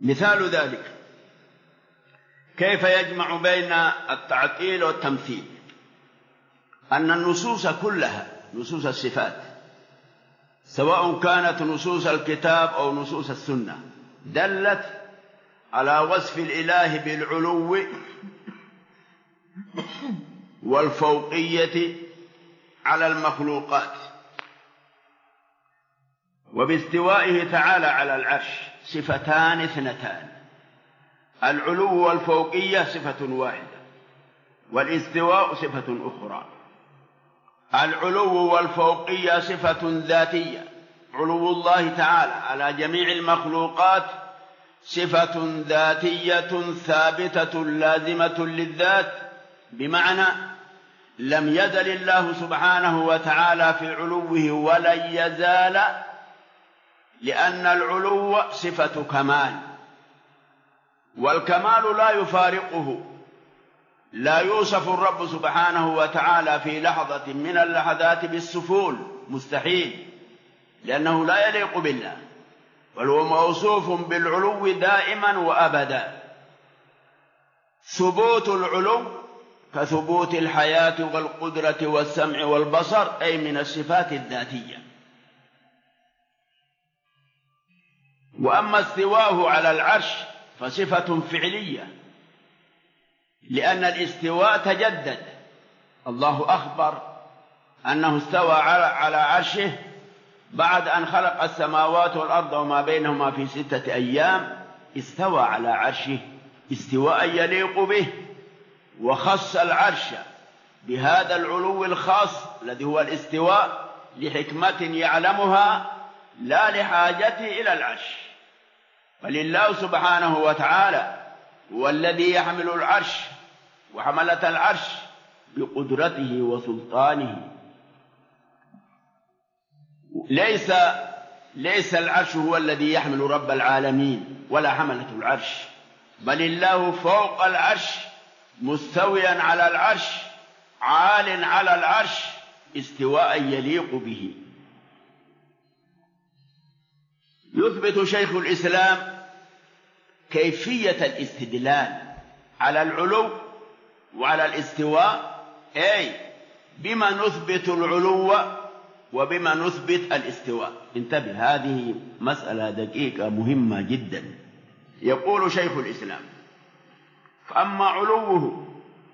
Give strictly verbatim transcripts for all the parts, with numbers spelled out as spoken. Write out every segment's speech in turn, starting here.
مثال ذلك كيف يجمع بين التعطيل والتمثيل، أن النصوص كلها نصوص الصفات سواء كانت نصوص الكتاب أو نصوص السنة دلت على وصف الإله بالعلو والفوقية على المخلوقات، وباستوائه تعالى على العرش صفتان اثنتان، العلو والفوقية صفة واحدة والاستواء صفة أخرى. العلو والفوقية صفة ذاتية، علو الله تعالى على جميع المخلوقات صفة ذاتية ثابتة لازمة للذات، بمعنى لم يزل الله سبحانه وتعالى في علوه ولن يزال، لأن العلو صفة كمال، والكمال لا يفارقه، لا يوصف الرب سبحانه وتعالى في لحظة من اللحظات بالسفول، مستحيل، لأنه لا يليق بالله، بل هو موصوف بالعلو دائما وأبدا. ثبوت العلو كثبوت الحياة والقدرة والسمع والبصر، أي من الصفات الذاتية. وأما استواءه على العرش فصفة فعلية، لأن الاستواء تجدد، الله أخبر أنه استوى على عرشه بعد أن خلق السماوات والأرض وما بينهما في ستة أيام، استوى على عرشه استواء يليق به، وخص العرش بهذا العلو الخاص الذي هو الاستواء لحكمة يعلمها لا لحاجته إلى العرش. فلله سبحانه وتعالى هو الذي يحمل العرش وحملة العرش بقدرته وسلطانه، ليس ليس العرش هو الذي يحمل رب العالمين ولا حملة العرش، بل الله فوق العرش مستويا على العرش عال على العرش استواء يليق به. يثبت شيخ الإسلام كيفية الاستدلال على العلو وعلى الاستواء، أي بما نثبت العلو وبما نثبت الاستواء. انتبه، هذه مسألة دقيقة مهمة جدا. يقول شيخ الإسلام: فأما علوه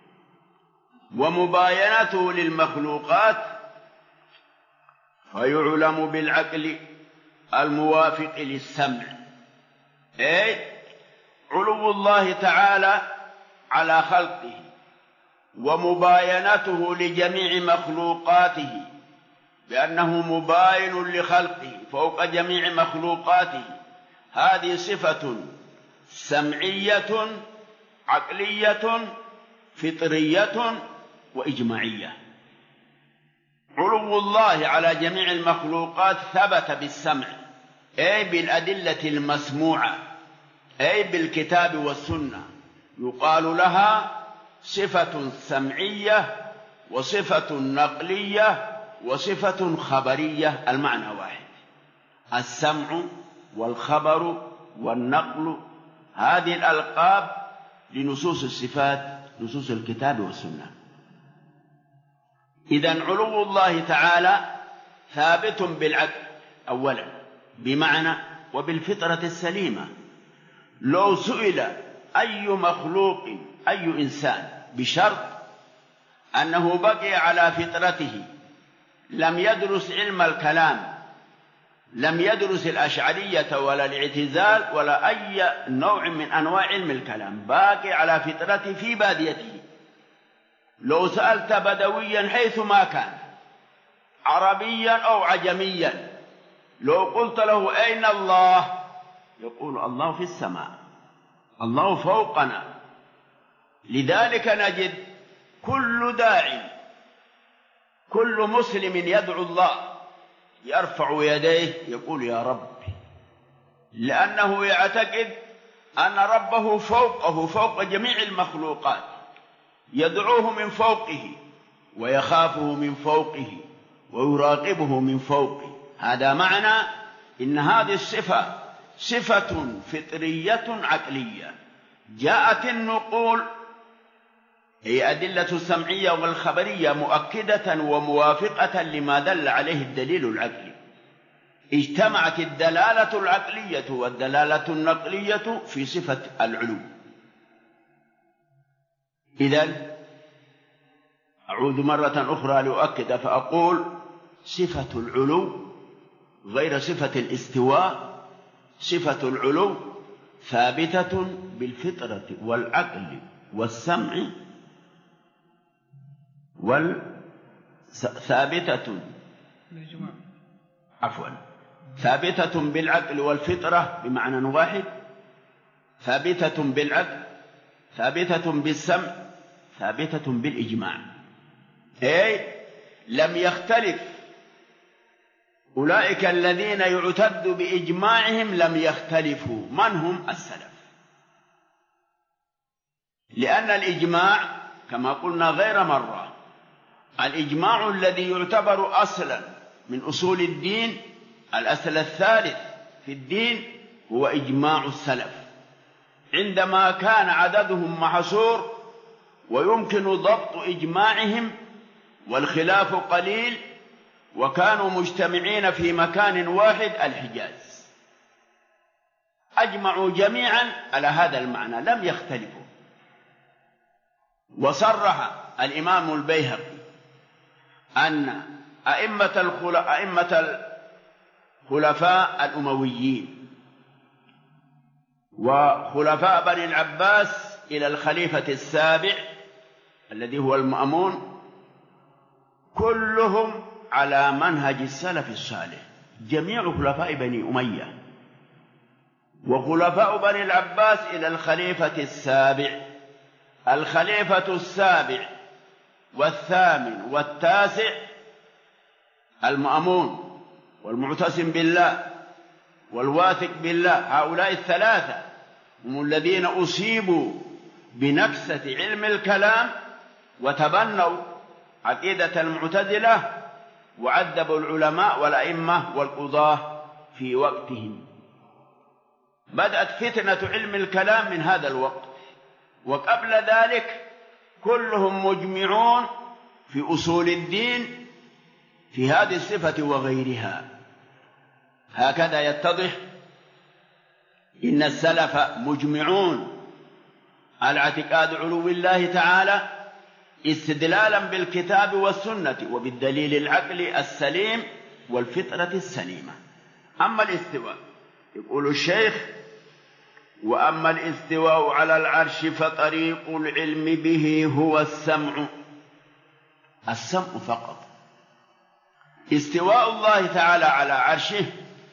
ومباينته للمخلوقات فيعلم بالعقل الموافق للسمع، أي علو الله تعالى على خلقه ومباينته لجميع مخلوقاته بأنه مباين لخلقه فوق جميع مخلوقاته، هذه صفة سمعية عقلية فطرية وإجماعية. علو الله على جميع المخلوقات ثبت بالسمع، أي بالأدلة المسموعة، أي بالكتاب والسنة، يقال لها صفة سمعية وصفة نقلية وصفة خبرية، المعنى واحد. السمع والخبر والنقل هذه الألقاب لنصوص الصفات، نصوص الكتاب والسنة. إذن علو الله تعالى ثابت بالعقل أولا، بمعنى وبالفطرة السليمة. لو سئل أي مخلوق أي إنسان بشرط أنه بقي على فطرته، لم يدرس علم الكلام، لم يدرس الأشعرية ولا الاعتزال ولا أي نوع من أنواع علم الكلام، باقي على فطرته في باديته، لو سألت بدويا حيثما كان عربيا أو عجميا، لو قلت له أين الله؟ يقول الله في السماء، الله فوقنا. لذلك نجد كل داع، كل مسلم يدعو الله يرفع يديه يقول يا رب، لأنه يعتقد أن ربه فوقه فوق جميع المخلوقات، يدعوه من فوقه ويخافه من فوقه ويراقبه من فوقه. هذا معنى إن هذه الصفة صفة فطرية عقلية جاءت النقول هي أدلة السمعية والخبرية مؤكدة وموافقة لما دل عليه الدليل العقلي. اجتمعت الدلالة العقلية والدلالة النقلية في صفة العلو. إذن أعود مرة أخرى لأؤكد فأقول صفة العلو غير صفة الاستواء. صفة العلو ثابتة بالفطرة والعقل والسمع وال ثابتة عفوا ثابتة بالعقل والفطرة بمعنى واحد، ثابتة بالعقل، ثابتة بالسمع، ثابتة بالإجماع. أي لم يختلف أولئك الذين يعتد بإجماعهم، لم يختلفوا. من هم؟ السلف. لأن الإجماع كما قلنا غير مرة، الإجماع الذي يعتبر أصلا من أصول الدين، الأصل الثالث في الدين، هو إجماع السلف عندما كان عددهم محصور ويمكن ضبط إجماعهم والخلاف قليل، وكانوا مجتمعين في مكان واحد الحجاز، أجمعوا جميعا على هذا المعنى لم يختلفوا. وصرح الإمام البيهقي أن أئمة الخلفاء الأمويين وخلفاء بني العباس إلى الخليفة السابع الذي هو المأمون كلهم على منهج السلف الصالح، جميع خلفاء بني أمية وخلفاء بني العباس إلى الخليفة السابع. الخليفة السابع والثامن والتاسع المأمون والمعتصم بالله والواثق بالله، هؤلاء الثلاثة هم الذين أصيبوا بنكسة علم الكلام وتبنوا عقيدة المعتزلة وعذبوا العلماء والأئمة والقضاة في وقتهم. بدأت فتنة علم الكلام من هذا الوقت، وقبل ذلك كلهم مجمعون في أصول الدين في هذه الصفة وغيرها. هكذا يتضح إن السلف مجمعون على اعتقاد علو الله تعالى استدلالا بالكتاب والسنة وبالدليل العقلي السليم والفطرة السليمة. أما الاستواء، يقول الشيخ: وأما الاستواء على العرش فطريق العلم به هو السمع. السمع فقط. استواء الله تعالى على عرشه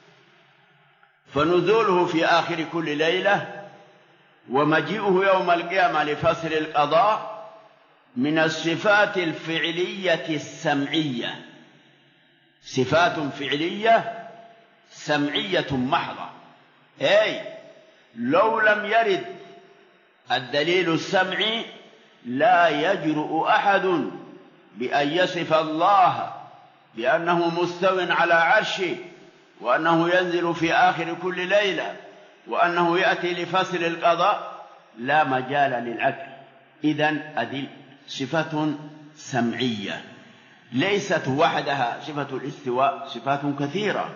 فنزوله في آخر كل ليلة ومجيئه يوم القيامة لفصل القضاء من الصفات الفعلية السمعية، صفات فعلية سمعية محضة. أي لو لم يرد الدليل السمعي لا يجرؤ أحد بأن يصف الله بأنه مستو على عرشه، وأنه ينزل في آخر كل ليلة، وأنه يأتي لفصل القضاء، لا مجال للعقل. إذن أدل صفة سمعية ليست وحدها. صفة الاستواء صفات كثيرة: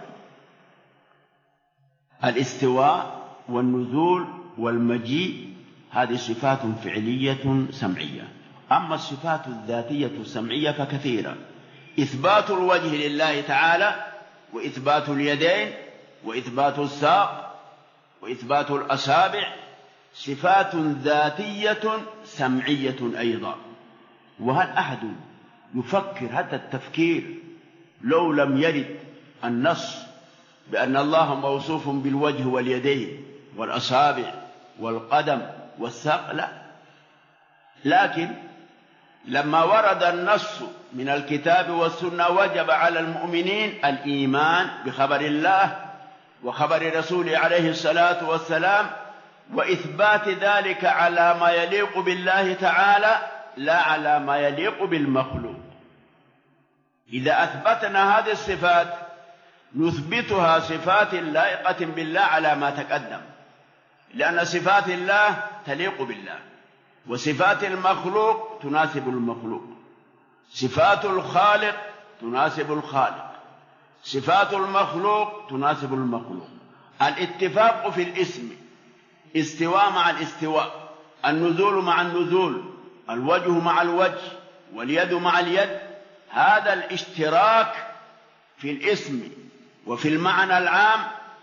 الاستواء والنزول والمجيء، هذه صفات فعلية سمعية. أما الصفات الذاتية السمعية فكثيرة: إثبات الوجه لله تعالى، وإثبات اليدين، وإثبات الساق، وإثبات الأصابع، صفات ذاتية سمعية أيضا. وهل أحد يفكر حتى التفكير لو لم يرد النص بأن الله موصوف بالوجه واليدين والأصابع والقدم والساق؟ لا. لكن لما ورد النص من الكتاب والسنة وجب على المؤمنين الإيمان بخبر الله وخبر رسوله عليه الصلاة والسلام، وإثبات ذلك على ما يليق بالله تعالى لا على ما يليق بالمخلوق. إذا أثبتنا هذه الصفات نثبتها صفات لائقة بالله على ما تقدم، لأن صفات الله تليق بالله، وصفات المخلوق تناسب المخلوق، صفات الخالق تناسب الخالق، صفات المخلوق تناسب المخلوق. الاتفاق في الاسم، استواء مع الاستواء، النزول مع النزول، الوجه مع الوجه، واليد مع اليد، هذا الاشتراك في الاسم وفي المعنى العام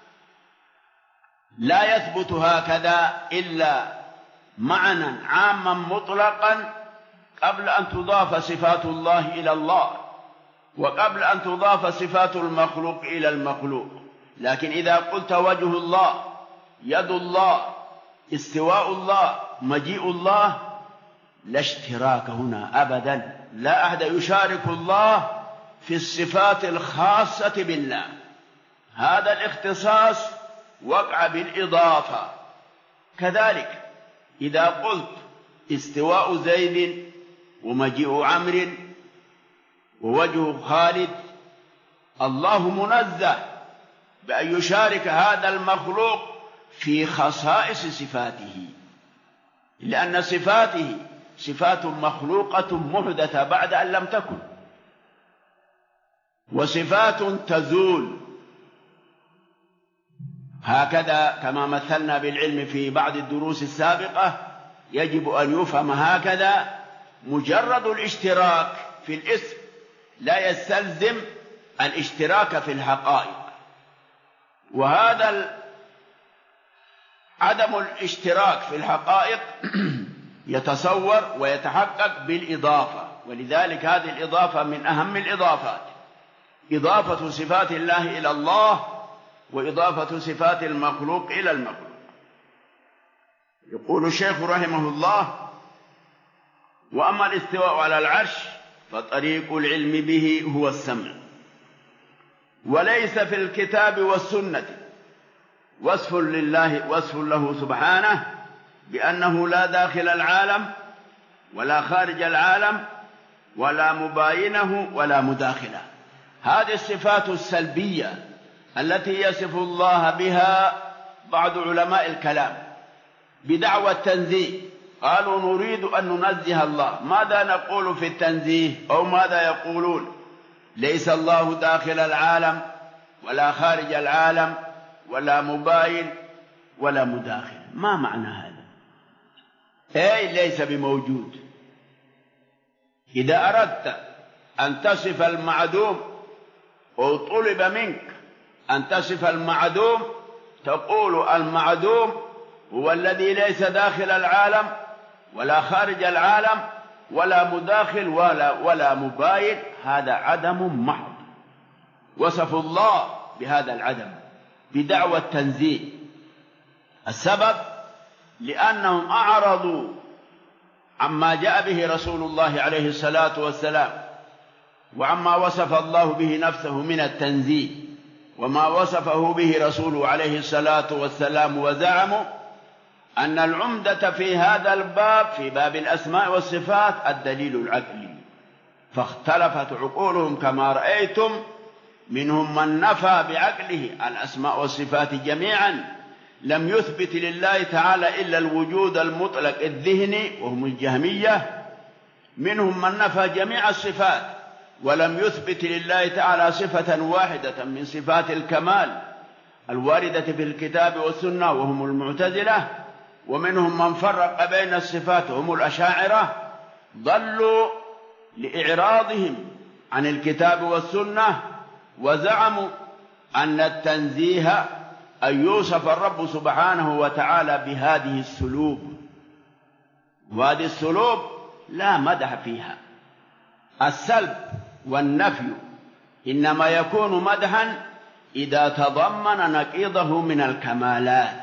لا يثبت هكذا إلا معنى عاما مطلقا قبل أن تضاف صفات الله إلى الله، وقبل أن تضاف صفات المخلوق إلى المخلوق. لكن إذا قلت وجه الله، يد الله، استواء الله، مجيء الله، لا اشتراك هنا أبدا، لا أحد يشارك الله في الصفات الخاصة بالله. هذا الاختصاص وقع بالإضافة. كذلك إذا قلت استواء زيد ومجيء عمرو ووجه خالد، الله منزه بأن يشارك هذا المخلوق في خصائص صفاته، لأن صفاته صفات مخلوقة محدثة بعد أن لم تكن، وصفات تزول. هكذا كما مثلنا بالعلم في بعض الدروس السابقة، يجب أن يفهم هكذا. مجرد الاشتراك في الاسم لا يستلزم الاشتراك في الحقائق، وهذا عدم الاشتراك في الحقائق يتصور ويتحقق بالإضافة، ولذلك هذه الإضافة من أهم الإضافات، إضافة صفات الله إلى الله وإضافة صفات المخلوق إلى المخلوق. يقول الشيخ رحمه الله: وأما الاستواء على العرش فطريق العلم به هو السمع، وليس في الكتاب والسنة وصف لله وصف له سبحانه بأنه لا داخل العالم ولا خارج العالم ولا مباينه ولا مداخله. هذه الصفات السلبية التي يصف الله بها بعض علماء الكلام بدعوى التنزيه، قالوا نريد أن ننزه الله. ماذا نقول في التنزيه؟ أو ماذا يقولون؟ ليس الله داخل العالم ولا خارج العالم ولا مباين ولا مداخل. ما معنى هذا؟ أي ليس بموجود. إذا أردت أن تصف المعدوم أو طلب منك أن تصف المعدوم، تقول المعدوم هو الذي ليس داخل العالم ولا خارج العالم ولا مداخل ولا, ولا مباين. هذا عدم محض، وصفوا الله بهذا العدم بدعوى التنزيه. السبب لأنهم أعرضوا عما جاء به رسول الله عليه الصلاة والسلام، وعما وصف الله به نفسه من التنزيه وما وصفه به رسوله عليه الصلاة والسلام، وزعموا أن العمدة في هذا الباب في باب الأسماء والصفات الدليل العقلي، فاختلفت عقولهم كما رأيتم، منهم من نفى بعقله الأسماء والصفات جميعا، لم يثبت لله تعالى إلا الوجود المطلق الذهني وهم الجهمية، منهم من نفى جميع الصفات ولم يثبت لله تعالى صفة واحدة من صفات الكمال الواردة في الكتاب والسنة وهم المعتزلة، ومنهم من فرق بين الصفات وهم الأشاعرة، ضلوا لإعراضهم عن الكتاب والسنة، وزعموا أن التنزيه أن يوصف الرب سبحانه وتعالى بهذه السلوب، وهذه السلوب لا مدح فيها. السلب والنفي إنما يكون مدحا إذا تضمن نقيضه من الكمالات.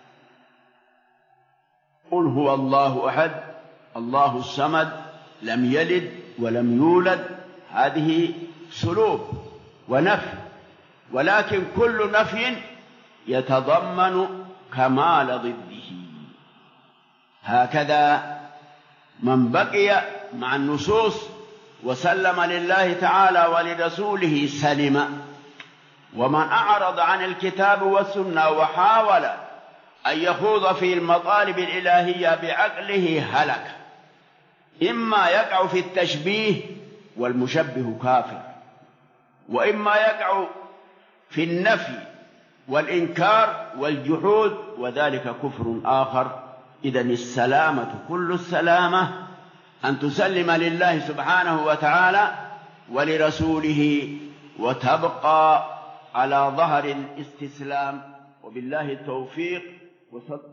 قل هو الله أحد الله الصمد لم يلد ولم يولد، هذه سلوب ونفي، ولكن كل نفي يتضمن كمال ضده. هكذا من بقي مع النصوص وسلم لله تعالى ولرسوله سلم، ومن أعرض عن الكتاب والسنة وحاول أن يخوض في المطالب الإلهية بعقله هلك، إما يقع في التشبيه والمشبه كافر، وإما يقع في النفي والإنكار والجحود وذلك كفر آخر. إذن السلامة كل السلامة أن تسلم لله سبحانه وتعالى ولرسوله وتبقى على ظهر الاستسلام. وبالله التوفيق.